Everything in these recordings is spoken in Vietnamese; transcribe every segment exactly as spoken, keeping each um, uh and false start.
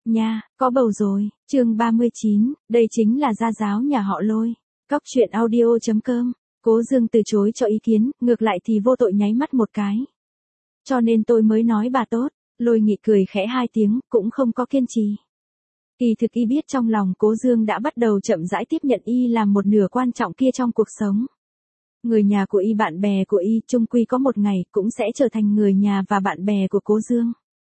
Nha, có bầu rồi, chương ba mươi chín, đây chính là gia giáo nhà họ Lôi. Cóc truyện audio chấm com, Cố Dương từ chối cho ý kiến, ngược lại thì vô tội nháy mắt một cái. Cho nên tôi mới nói bà tốt, Lôi Nghị cười khẽ hai tiếng, cũng không có kiên trì. Kỳ thực y biết trong lòng Cố Dương đã bắt đầu chậm rãi tiếp nhận y làm một nửa quan trọng kia trong cuộc sống. Người nhà của y, bạn bè của y, chung quy có một ngày cũng sẽ trở thành người nhà và bạn bè của Cố Dương.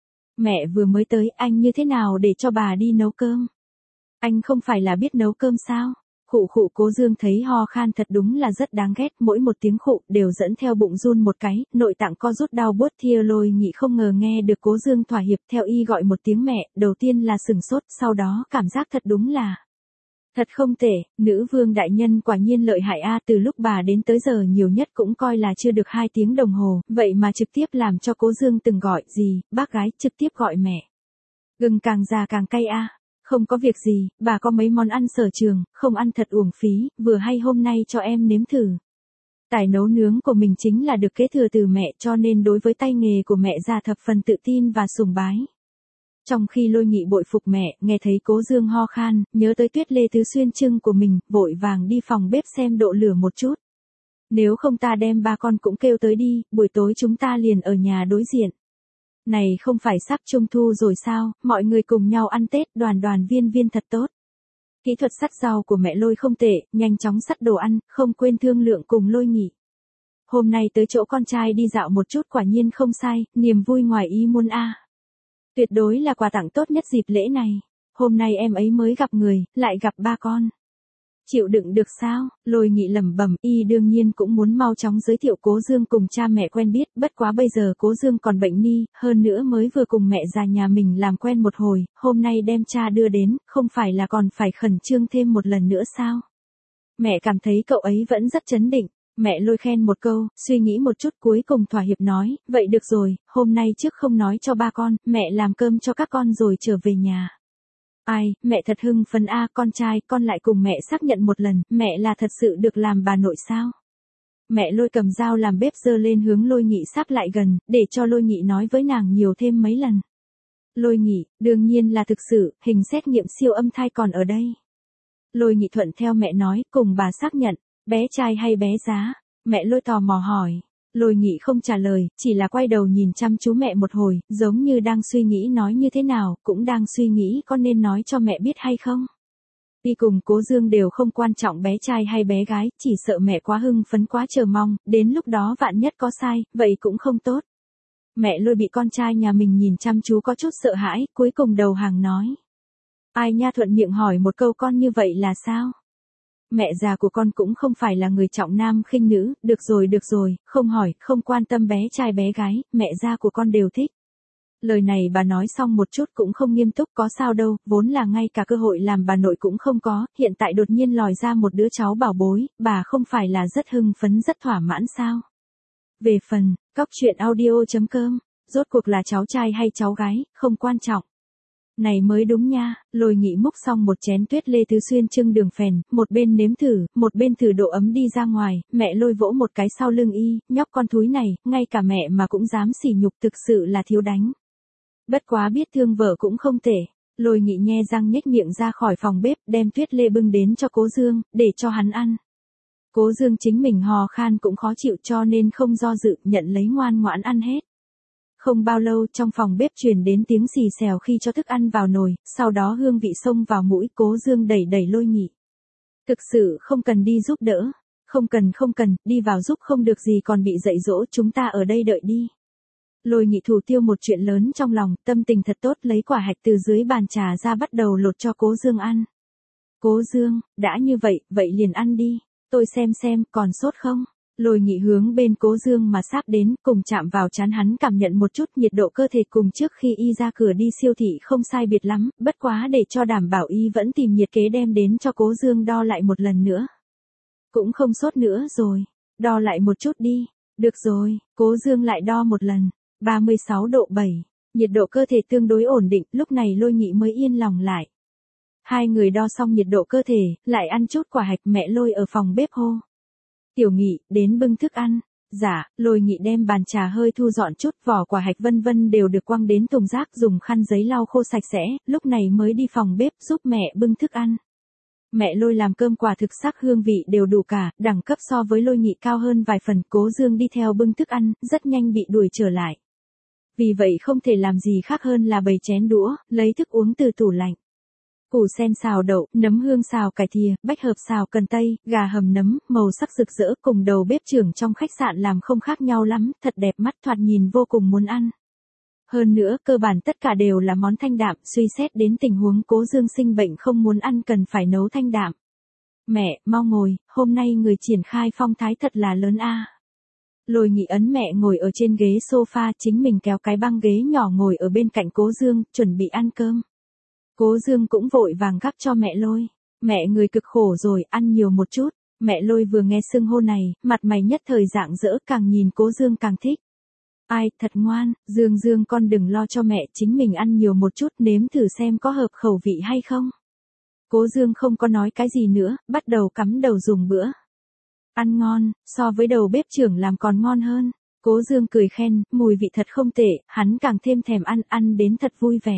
Mẹ vừa mới tới, anh như thế nào để cho bà đi nấu cơm? Anh không phải là biết nấu cơm sao? Khụ khụ. Cố Dương thấy ho khan thật đúng là rất đáng ghét, mỗi một tiếng khụ đều dẫn theo bụng run một cái, nội tạng co rút đau buốt thia. Lôi Nghị không ngờ nghe được Cố Dương thỏa hiệp, theo y gọi một tiếng mẹ, đầu tiên là sừng sốt, sau đó cảm giác thật đúng là thật không tệ, nữ vương đại nhân quả nhiên lợi hại a. Từ lúc bà đến tới giờ nhiều nhất cũng coi là chưa được hai tiếng đồng hồ, vậy mà trực tiếp làm cho Cố Dương từng gọi gì, bác gái, trực tiếp gọi mẹ. Gừng càng già càng cay a. Không có việc gì, bà có mấy món ăn sở trường, không ăn thật uổng phí, vừa hay hôm nay cho em nếm thử. Tài nấu nướng của mình chính là được kế thừa từ mẹ, cho nên đối với tay nghề của mẹ già thập phần tự tin và sùng bái. Trong khi Lôi Nghị bội phục mẹ, nghe thấy Cố Dương ho khan, nhớ tới Tuyết Lê Tứ Xuyên trưng của mình, vội vàng đi phòng bếp xem độ lửa một chút. Nếu không ta đem ba con cũng kêu tới đi, buổi tối chúng ta liền ở nhà đối diện. Này không phải sắp trung thu rồi sao, mọi người cùng nhau ăn Tết, đoàn đoàn viên viên thật tốt. Kỹ thuật sắt rau của mẹ Lôi không tệ, nhanh chóng sắt đồ ăn, không quên thương lượng cùng Lôi Nghị. Hôm nay tới chỗ con trai đi dạo một chút quả nhiên không sai, niềm vui ngoài ý muốn a. Tuyệt đối là quà tặng tốt nhất dịp lễ này. Hôm nay em ấy mới gặp người, lại gặp ba con. Chịu đựng được sao? Lôi Nghị lẩm bẩm, y đương nhiên cũng muốn mau chóng giới thiệu Cố Dương cùng cha mẹ quen biết, bất quá bây giờ Cố Dương còn bệnh ni, hơn nữa mới vừa cùng mẹ già nhà mình làm quen một hồi, hôm nay đem cha đưa đến, không phải là còn phải khẩn trương thêm một lần nữa sao? Mẹ cảm thấy cậu ấy vẫn rất trấn định. Mẹ Lôi khen một câu, suy nghĩ một chút cuối cùng thỏa hiệp nói, vậy được rồi, hôm nay trước không nói cho ba con, mẹ làm cơm cho các con rồi trở về nhà. Ai, mẹ thật hưng phấn a. Con trai, con lại cùng mẹ xác nhận một lần, mẹ là thật sự được làm bà nội sao? Mẹ Lôi cầm dao làm bếp giơ lên hướng Lôi Nghị sắp lại gần, để cho Lôi Nghị nói với nàng nhiều thêm mấy lần. Lôi Nghị, đương nhiên là thực sự, hình xét nghiệm siêu âm thai còn ở đây. Lôi Nghị thuận theo mẹ nói, cùng bà xác nhận. Bé trai hay bé giá? Mẹ Lôi tò mò hỏi. Lôi Nghị không trả lời, chỉ là quay đầu nhìn chăm chú mẹ một hồi, giống như đang suy nghĩ nói như thế nào, cũng đang suy nghĩ có nên nói cho mẹ biết hay không. Y cùng Cố Dương đều không quan trọng bé trai hay bé gái, chỉ sợ mẹ quá hưng phấn quá chờ mong, đến lúc đó vạn nhất có sai, vậy cũng không tốt. Mẹ Lôi bị con trai nhà mình nhìn chăm chú có chút sợ hãi, cuối cùng đầu hàng nói. Ai nha, thuận miệng hỏi một câu con như vậy là sao? Mẹ già của con cũng không phải là người trọng nam khinh nữ, được rồi được rồi, không hỏi, không quan tâm bé trai bé gái, mẹ già của con đều thích. Lời này bà nói xong một chút cũng không nghiêm túc, có sao đâu, vốn là ngay cả cơ hội làm bà nội cũng không có, hiện tại đột nhiên lòi ra một đứa cháu bảo bối, bà không phải là rất hưng phấn rất thỏa mãn sao? Về phần, cóc truyện audio chấm com, rốt cuộc là cháu trai hay cháu gái, không quan trọng. Này mới đúng nha. Lôi Nghị múc xong một chén Tuyết Lê Tứ Xuyên trưng đường phèn, một bên nếm thử, một bên thử độ ấm đi ra ngoài, mẹ Lôi vỗ một cái sau lưng y, nhóc con thúi này, ngay cả mẹ mà cũng dám sỉ nhục, thực sự là thiếu đánh. Bất quá biết thương vợ cũng không tệ. Lôi Nghị nhe răng nhếch miệng ra khỏi phòng bếp, đem Tuyết Lê bưng đến cho Cố Dương, để cho hắn ăn. Cố Dương chính mình hò khan cũng khó chịu cho nên không do dự, nhận lấy ngoan ngoãn ăn hết. Không bao lâu trong phòng bếp truyền đến tiếng xì xèo khi cho thức ăn vào nồi, sau đó hương vị xông vào mũi. Cố Dương đẩy đẩy Lôi Nghị. Thực sự không cần đi giúp đỡ. Không cần không cần, đi vào giúp không được gì còn bị dạy dỗ, chúng ta ở đây đợi đi. Lôi Nghị thủ tiêu một chuyện lớn trong lòng, tâm tình thật tốt, lấy quả hạch từ dưới bàn trà ra bắt đầu lột cho Cố Dương ăn. Cố Dương, đã như vậy, vậy liền ăn đi. Tôi xem xem, còn sốt không? Lôi Nghị hướng bên Cố Dương mà sáp đến, cùng chạm vào trán hắn cảm nhận một chút nhiệt độ cơ thể cùng trước khi y ra cửa đi siêu thị không sai biệt lắm, bất quá để cho đảm bảo y vẫn tìm nhiệt kế đem đến cho Cố Dương đo lại một lần nữa. Cũng không sốt nữa rồi, đo lại một chút đi. Được rồi, Cố Dương lại đo một lần, ba mươi sáu độ bảy, nhiệt độ cơ thể tương đối ổn định, lúc này Lôi Nghị mới yên lòng lại. Hai người đo xong nhiệt độ cơ thể, lại ăn chút quả hạch. Mẹ Lôi ở phòng bếp hô. Tiểu Nghị, đến bưng thức ăn. Dạ, Lôi Nghị đem bàn trà hơi thu dọn chút, vỏ quả hạch vân vân đều được quăng đến thùng rác, dùng khăn giấy lau khô sạch sẽ, lúc này mới đi phòng bếp giúp mẹ bưng thức ăn. Mẹ Lôi làm cơm quả thực sắc hương vị đều đủ cả, đẳng cấp so với Lôi Nghị cao hơn vài phần. Cố Dương đi theo bưng thức ăn, rất nhanh bị đuổi trở lại. Vì vậy không thể làm gì khác hơn là bày chén đũa, lấy thức uống từ tủ lạnh. Củ sen xào đậu, nấm hương xào cải thìa, bách hợp xào cần tây, gà hầm nấm, màu sắc rực rỡ, cùng đầu bếp trưởng trong khách sạn làm không khác nhau lắm, thật đẹp mắt, thoạt nhìn vô cùng muốn ăn. Hơn nữa, cơ bản tất cả đều là món thanh đạm, suy xét đến tình huống Cố Dương sinh bệnh không muốn ăn cần phải nấu thanh đạm. Mẹ, mau ngồi, hôm nay người triển khai phong thái thật là lớn a. Lôi Nghị ấn mẹ ngồi ở trên ghế sofa, chính mình kéo cái băng ghế nhỏ ngồi ở bên cạnh Cố Dương, chuẩn bị ăn cơm. Cố Dương cũng vội vàng gắp cho mẹ Lôi. Mẹ người cực khổ rồi, ăn nhiều một chút. Mẹ Lôi vừa nghe xưng hô này, mặt mày nhất thời rạng rỡ, càng nhìn Cố Dương càng thích. Ai, thật ngoan, Dương Dương con đừng lo cho mẹ, chính mình ăn nhiều một chút, nếm thử xem có hợp khẩu vị hay không. Cố Dương không có nói cái gì nữa, bắt đầu cắm đầu dùng bữa. Ăn ngon, so với đầu bếp trưởng làm còn ngon hơn. Cố Dương cười khen, mùi vị thật không tệ, hắn càng thêm thèm ăn, ăn đến thật vui vẻ.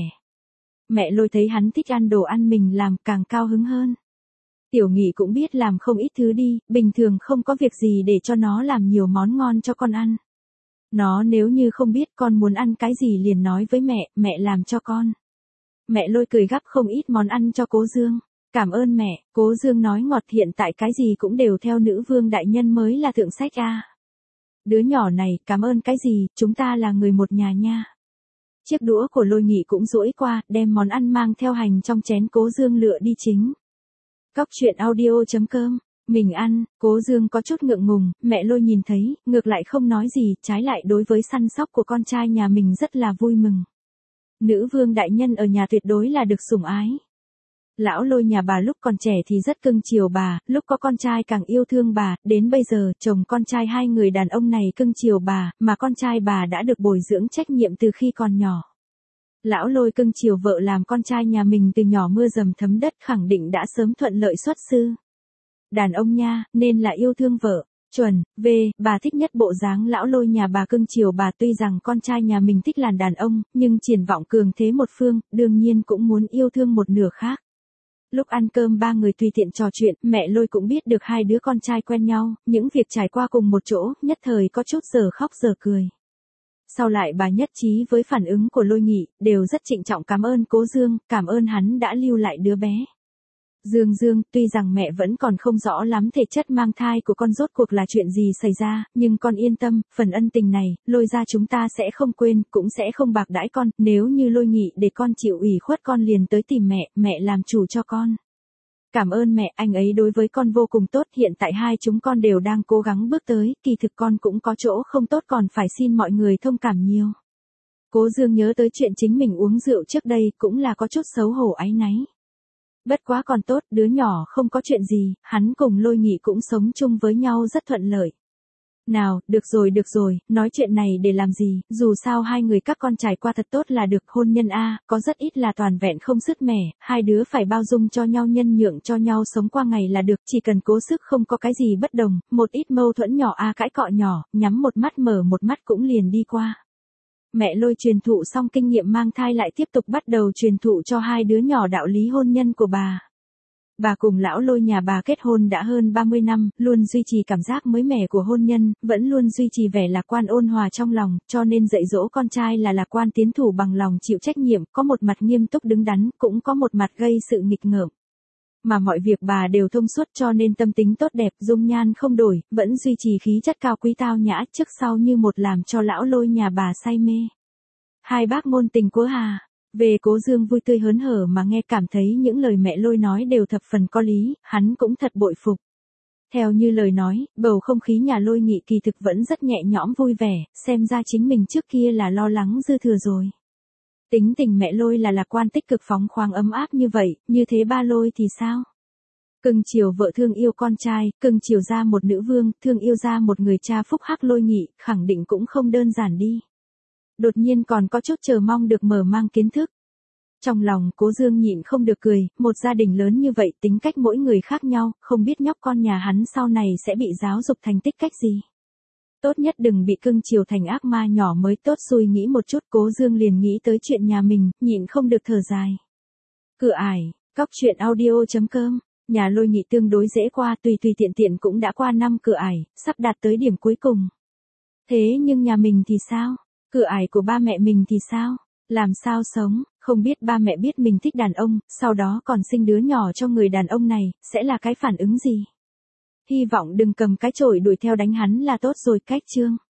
Mẹ Lôi thấy hắn thích ăn đồ ăn mình làm càng cao hứng hơn. Tiểu Nghị cũng biết làm không ít thứ đi, bình thường không có việc gì để cho nó làm nhiều món ngon cho con ăn. Nó nếu như không biết con muốn ăn cái gì liền nói với mẹ, mẹ làm cho con. Mẹ Lôi cười gắp không ít món ăn cho Cố Dương. Cảm ơn mẹ, Cố Dương nói ngọt, hiện tại cái gì cũng đều theo nữ vương đại nhân mới là thượng sách a. Đứa nhỏ này, cảm ơn cái gì, chúng ta là người một nhà nha. Chiếc đũa của Lôi Nghị cũng duỗi qua, đem món ăn mang theo hành trong chén Cố Dương lựa đi chính. Cóc truyện audio chấm com, mình ăn, Cố Dương có chút ngượng ngùng, mẹ Lôi nhìn thấy, ngược lại không nói gì, trái lại đối với săn sóc của con trai nhà mình rất là vui mừng. Nữ vương đại nhân ở nhà tuyệt đối là được sủng ái. Lão Lôi nhà bà lúc còn trẻ thì rất cưng chiều bà, lúc có con trai càng yêu thương bà, đến bây giờ, chồng con trai hai người đàn ông này cưng chiều bà, mà con trai bà đã được bồi dưỡng trách nhiệm từ khi còn nhỏ. Lão Lôi cưng chiều vợ làm con trai nhà mình từ nhỏ mưa dầm thấm đất, khẳng định đã sớm thuận lợi xuất sư. Đàn ông nha, nên là yêu thương vợ. Chuẩn, V, bà thích nhất bộ dáng lão Lôi nhà bà cưng chiều bà, tuy rằng con trai nhà mình thích làn đàn ông, nhưng triển vọng cường thế một phương, đương nhiên cũng muốn yêu thương một nửa khác. Lúc ăn cơm ba người tùy tiện trò chuyện, mẹ Lôi cũng biết được hai đứa con trai quen nhau, những việc trải qua cùng một chỗ, nhất thời có chút giờ khóc giờ cười. Sau lại bà nhất trí với phản ứng của Lôi Nghị, đều rất trịnh trọng cảm ơn Cố Dương, cảm ơn hắn đã lưu lại đứa bé. Dương Dương, tuy rằng mẹ vẫn còn không rõ lắm thể chất mang thai của con rốt cuộc là chuyện gì xảy ra, nhưng con yên tâm, phần ân tình này, Lôi gia chúng ta sẽ không quên, cũng sẽ không bạc đãi con, nếu như Lôi Nghị để con chịu ủy khuất con liền tới tìm mẹ, mẹ làm chủ cho con. Cảm ơn mẹ, anh ấy đối với con vô cùng tốt, hiện tại hai chúng con đều đang cố gắng bước tới, kỳ thực con cũng có chỗ không tốt còn phải xin mọi người thông cảm nhiều. Cố Dương nhớ tới chuyện chính mình uống rượu trước đây, cũng là có chút xấu hổ áy náy. Bất quá còn tốt, đứa nhỏ không có chuyện gì, hắn cùng Lôi Nghị cũng sống chung với nhau rất thuận lợi. Nào, được rồi được rồi, nói chuyện này để làm gì, dù sao hai người các con trải qua thật tốt là được, hôn nhân a, có rất ít là toàn vẹn không sứt mẻ, hai đứa phải bao dung cho nhau, nhân nhượng cho nhau sống qua ngày là được, chỉ cần cố sức không có cái gì bất đồng, một ít mâu thuẫn nhỏ a, cãi cọ nhỏ, nhắm một mắt mở một mắt cũng liền đi qua. Mẹ Lôi truyền thụ xong kinh nghiệm mang thai lại tiếp tục bắt đầu truyền thụ cho hai đứa nhỏ đạo lý hôn nhân của bà. Bà cùng lão Lôi nhà bà kết hôn đã hơn ba mươi năm, luôn duy trì cảm giác mới mẻ của hôn nhân, vẫn luôn duy trì vẻ lạc quan ôn hòa trong lòng, cho nên dạy dỗ con trai là lạc quan tiến thủ bằng lòng chịu trách nhiệm, có một mặt nghiêm túc đứng đắn, cũng có một mặt gây sự nghịch ngợm. Mà mọi việc bà đều thông suốt cho nên tâm tính tốt đẹp, dung nhan không đổi, vẫn duy trì khí chất cao quý tao nhã, trước sau như một làm cho lão Lôi nhà bà say mê. Hai bác ngôn tình của Hà. Về Cố Dương vui tươi hớn hở mà nghe, cảm thấy những lời mẹ Lôi nói đều thập phần có lý, hắn cũng thật bội phục. Theo như lời nói, bầu không khí nhà Lôi Nghị kỳ thực vẫn rất nhẹ nhõm vui vẻ, xem ra chính mình trước kia là lo lắng dư thừa rồi. Tính tình mẹ Lôi là lạc quan tích cực phóng khoáng ấm áp như vậy, như thế ba Lôi thì sao? Cưng chiều vợ thương yêu con trai, cưng chiều ra một nữ vương, thương yêu ra một người cha phúc hắc Lôi Nghị, khẳng định cũng không đơn giản đi. Đột nhiên còn có chút chờ mong được mở mang kiến thức. Trong lòng Cố Dương nhịn không được cười, một gia đình lớn như vậy tính cách mỗi người khác nhau, không biết nhóc con nhà hắn sau này sẽ bị giáo dục thành tích cách gì. Tốt nhất đừng bị cưng chiều thành ác ma nhỏ mới tốt. Suy nghĩ một chút, Cố Dương liền nghĩ tới chuyện nhà mình, nhịn không được thở dài. Cửa ải, cóc truyện audio chấm com. Nhà Lôi Nghị tương đối dễ qua, tùy tùy tiện tiện cũng đã qua năm cửa ải, sắp đạt tới điểm cuối cùng. Thế nhưng nhà mình thì sao? Cửa ải của ba mẹ mình thì sao? Làm sao sống? Không biết ba mẹ biết mình thích đàn ông, sau đó còn sinh đứa nhỏ cho người đàn ông này, sẽ là cái phản ứng gì? Hy vọng đừng cầm cái chổi đuổi theo đánh hắn là tốt rồi. Cách chương